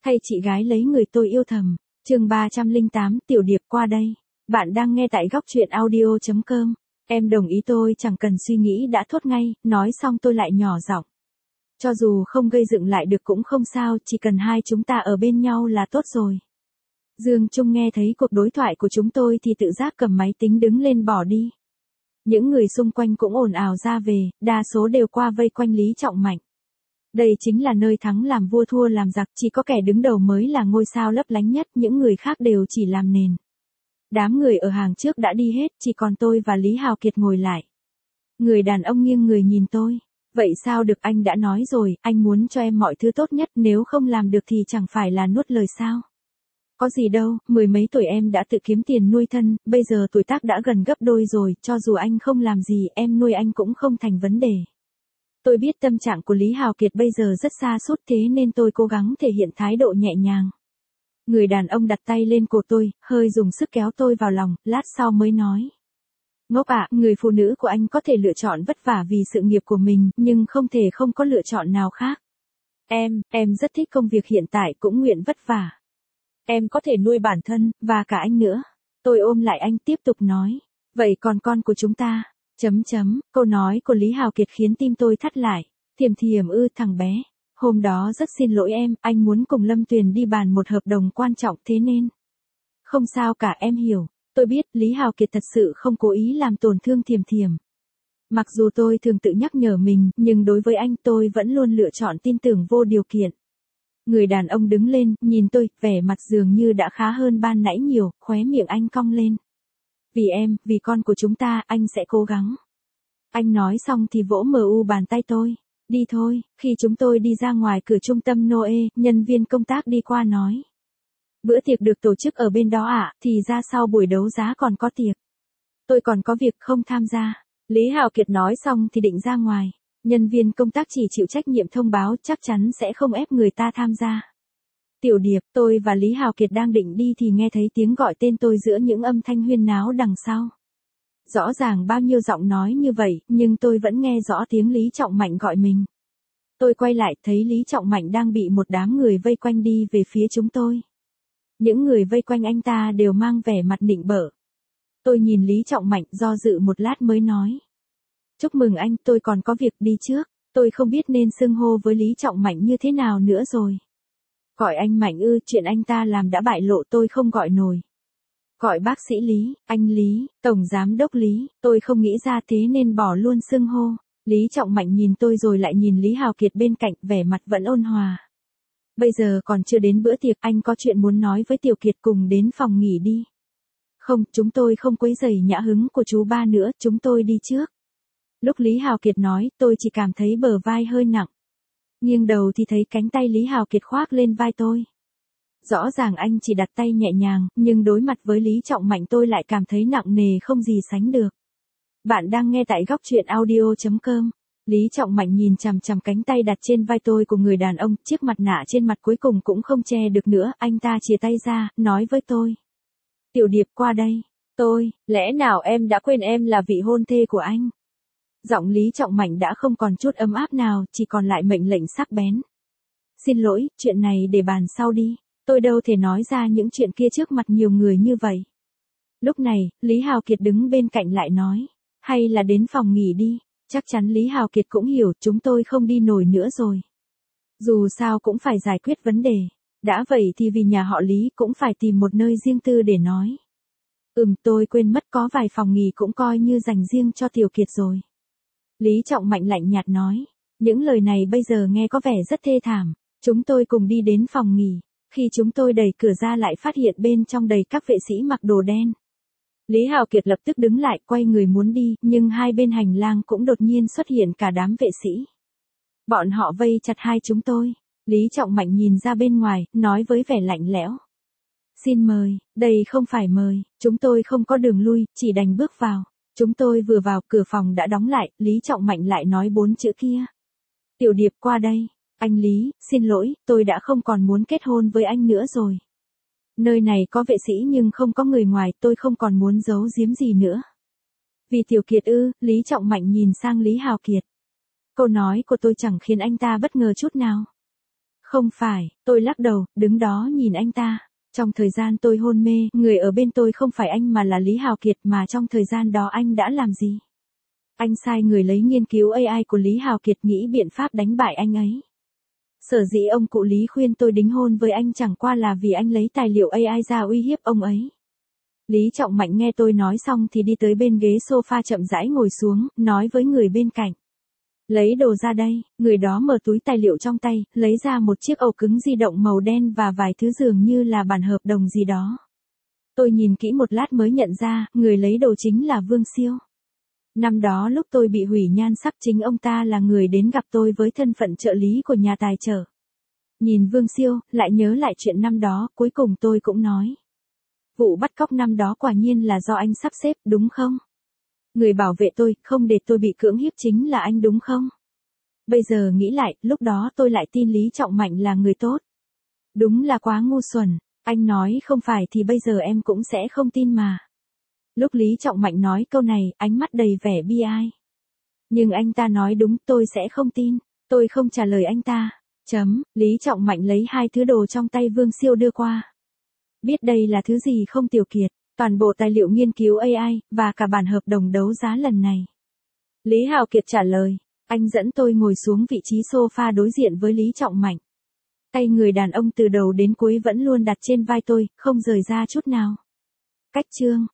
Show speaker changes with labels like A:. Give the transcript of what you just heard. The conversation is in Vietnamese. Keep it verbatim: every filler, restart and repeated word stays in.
A: Thay chị gái lấy người tôi yêu thầm. Chương ba trăm lẻ tám, Tiểu Điệp qua đây. Bạn đang nghe tại góc truyện audio chấm com. Em đồng ý, tôi chẳng cần suy nghĩ đã thốt ngay, nói xong tôi lại nhỏ giọng. Cho dù không gây dựng lại được cũng không sao, chỉ cần hai chúng ta ở bên nhau là tốt rồi. Dương Trung nghe thấy cuộc đối thoại của chúng tôi thì tự giác cầm máy tính đứng lên bỏ đi. Những người xung quanh cũng ồn ào ra về, đa số đều qua vây quanh Lý Trọng Mạnh. Đây chính là nơi thắng làm vua thua làm giặc, chỉ có kẻ đứng đầu mới là ngôi sao lấp lánh nhất, những người khác đều chỉ làm nền. Đám người ở hàng trước đã đi hết, chỉ còn tôi và Lý Hào Kiệt ngồi lại. Người đàn ông nghiêng người nhìn tôi. Vậy sao được, anh đã nói rồi, anh muốn cho em mọi thứ tốt nhất, nếu không làm được thì chẳng phải là nuốt lời sao? Có gì đâu, mười mấy tuổi em đã tự kiếm tiền nuôi thân, bây giờ tuổi tác đã gần gấp đôi rồi, cho dù anh không làm gì em nuôi anh cũng không thành vấn đề. Tôi biết tâm trạng của Lý Hào Kiệt bây giờ rất sa sút, thế nên tôi cố gắng thể hiện thái độ nhẹ nhàng. Người đàn ông đặt tay lên cổ tôi, hơi dùng sức kéo tôi vào lòng, lát sau mới nói. Ngốc ạ, người phụ nữ của anh có thể lựa chọn vất vả vì sự nghiệp của mình, nhưng không thể không có lựa chọn nào khác. Em, em rất thích công việc hiện tại, cũng nguyện vất vả. Em có thể nuôi bản thân, và cả anh nữa. Tôi ôm lại anh tiếp tục nói. Vậy còn con của chúng ta? Chấm chấm, câu nói của Lý Hào Kiệt khiến tim tôi thắt lại. Thiềm thiềm ư, thằng bé. Hôm đó rất xin lỗi em, anh muốn cùng Lâm Tuyền đi bàn một hợp đồng quan trọng thế nên. Không sao cả, em hiểu. Tôi biết Lý Hào Kiệt thật sự không cố ý làm tổn thương Thiềm thiềm. Mặc dù tôi thường tự nhắc nhở mình, nhưng đối với anh tôi vẫn luôn lựa chọn tin tưởng vô điều kiện. Người đàn ông đứng lên, nhìn tôi, vẻ mặt dường như đã khá hơn ban nãy nhiều, khóe miệng anh cong lên. Vì em, vì con của chúng ta, anh sẽ cố gắng. Anh nói xong thì vỗ mờ u bàn tay tôi. Đi thôi, khi chúng tôi đi ra ngoài cửa trung tâm Noe, nhân viên công tác đi qua nói. Bữa tiệc được tổ chức ở bên đó ạ, à, thì ra sau buổi đấu giá còn có tiệc. Tôi còn có việc không tham gia. Lý Hào Kiệt nói xong thì định ra ngoài. Nhân viên công tác chỉ chịu trách nhiệm thông báo, chắc chắn sẽ không ép người ta tham gia. Tiểu Điệp, tôi và Lý Hào Kiệt đang định đi thì nghe thấy tiếng gọi tên tôi giữa những âm thanh huyên náo đằng sau. Rõ ràng bao nhiêu giọng nói như vậy, nhưng tôi vẫn nghe rõ tiếng Lý Trọng Mạnh gọi mình. Tôi quay lại thấy Lý Trọng Mạnh đang bị một đám người vây quanh đi về phía chúng tôi. Những người vây quanh anh ta đều mang vẻ mặt nịnh bợ. Tôi nhìn Lý Trọng Mạnh do dự một lát mới nói. Chúc mừng anh, tôi còn có việc đi trước. Tôi không biết nên xưng hô với Lý Trọng Mạnh như thế nào nữa rồi. Gọi anh Mạnh ư, chuyện anh ta làm đã bại lộ, tôi không gọi nổi. Gọi bác sĩ Lý, anh Lý, tổng giám đốc Lý, tôi không nghĩ ra thế nên bỏ luôn xưng hô. Lý Trọng Mạnh nhìn tôi rồi lại nhìn Lý Hào Kiệt bên cạnh, vẻ mặt vẫn ôn hòa. Bây giờ còn chưa đến bữa tiệc, anh có chuyện muốn nói với Tiểu Kiệt, cùng đến phòng nghỉ đi. Không, chúng tôi không quấy rầy nhã hứng của chú ba nữa, chúng tôi đi trước. Lúc Lý Hào Kiệt nói, tôi chỉ cảm thấy bờ vai hơi nặng. Nghiêng đầu thì thấy cánh tay Lý Hào Kiệt khoác lên vai tôi. Rõ ràng anh chỉ đặt tay nhẹ nhàng, nhưng đối mặt với Lý Trọng Mạnh tôi lại cảm thấy nặng nề không gì sánh được. Bạn đang nghe tại góc truyện audio chấm com. Lý Trọng Mạnh nhìn chằm chằm cánh tay đặt trên vai tôi của người đàn ông, chiếc mặt nạ trên mặt cuối cùng cũng không che được nữa, anh ta chìa tay ra, nói với tôi. Tiểu Điệp qua đây. Tôi, lẽ nào em đã quên em là vị hôn thê của anh? Giọng Lý Trọng Mạnh đã không còn chút ấm áp nào, chỉ còn lại mệnh lệnh sắc bén. Xin lỗi, chuyện này để bàn sau đi. Tôi đâu thể nói ra những chuyện kia trước mặt nhiều người như vậy. Lúc này, Lý Hào Kiệt đứng bên cạnh lại nói. Hay là đến phòng nghỉ đi. Chắc chắn Lý Hào Kiệt cũng hiểu chúng tôi không đi nổi nữa rồi. Dù sao cũng phải giải quyết vấn đề. Đã vậy thì vì nhà họ Lý cũng phải tìm một nơi riêng tư để nói. Ừm, tôi quên mất có vài phòng nghỉ cũng coi như dành riêng cho Tiểu Kiệt rồi. Lý Trọng Mạnh lạnh nhạt nói. Những lời này bây giờ nghe có vẻ rất thê thảm. Chúng tôi cùng đi đến phòng nghỉ. Khi chúng tôi đẩy cửa ra lại phát hiện bên trong đầy các vệ sĩ mặc đồ đen. Lý Hào Kiệt lập tức đứng lại, quay người muốn đi, nhưng hai bên hành lang cũng đột nhiên xuất hiện cả đám vệ sĩ. Bọn họ vây chặt hai chúng tôi. Lý Trọng Mạnh nhìn ra bên ngoài, nói với vẻ lạnh lẽo. Xin mời, đây không phải mời, chúng tôi không có đường lui, chỉ đành bước vào. Chúng tôi vừa vào, cửa phòng đã đóng lại, Lý Trọng Mạnh lại nói bốn chữ kia. Tiểu Điệp qua đây. Anh Lý, xin lỗi, tôi đã không còn muốn kết hôn với anh nữa rồi. Nơi này có vệ sĩ nhưng không có người ngoài, tôi không còn muốn giấu giếm gì nữa. Vì Tiểu Kiệt ư, Lý Trọng Mạnh nhìn sang Lý Hào Kiệt. Câu nói của tôi chẳng khiến anh ta bất ngờ chút nào. Không phải, tôi lắc đầu, đứng đó nhìn anh ta. Trong thời gian tôi hôn mê, người ở bên tôi không phải anh mà là Lý Hào Kiệt, mà trong thời gian đó anh đã làm gì? Anh sai người lấy nghiên cứu a i của Lý Hào Kiệt, nghĩ biện pháp đánh bại anh ấy. Sở dĩ ông cụ Lý khuyên tôi đính hôn với anh chẳng qua là vì anh lấy tài liệu a i ra uy hiếp ông ấy. Lý Trọng Mạnh nghe tôi nói xong thì đi tới bên ghế sofa chậm rãi ngồi xuống, nói với người bên cạnh. Lấy đồ ra đây, người đó mở túi tài liệu trong tay, lấy ra một chiếc ổ cứng di động màu đen và vài thứ dường như là bản hợp đồng gì đó. Tôi nhìn kỹ một lát mới nhận ra, người lấy đồ chính là Vương Siêu. Năm đó lúc tôi bị hủy nhan sắc, chính ông ta là người đến gặp tôi với thân phận trợ lý của nhà tài trợ. Nhìn Vương Siêu, lại nhớ lại chuyện năm đó, cuối cùng tôi cũng nói. Vụ bắt cóc năm đó quả nhiên là do anh sắp xếp, đúng không? Người bảo vệ tôi, không để tôi bị cưỡng hiếp chính là anh đúng không? Bây giờ nghĩ lại, lúc đó tôi lại tin Lý Trọng Mạnh là người tốt. Đúng là quá ngu xuẩn, anh nói không phải thì bây giờ em cũng sẽ không tin mà. Lúc Lý Trọng Mạnh nói câu này, ánh mắt đầy vẻ bi ai. Nhưng anh ta nói đúng, tôi sẽ không tin, tôi không trả lời anh ta. Chấm, Lý Trọng Mạnh lấy hai thứ đồ trong tay Vương Siêu đưa qua. Biết đây là thứ gì không Tiểu Kiệt? Toàn bộ tài liệu nghiên cứu a i, và cả bản hợp đồng đấu giá lần này. Lý Hào Kiệt trả lời, anh dẫn tôi ngồi xuống vị trí sofa đối diện với Lý Trọng Mạnh. Tay người đàn ông từ đầu đến cuối vẫn luôn đặt trên vai tôi, không rời ra chút nào. Cách chương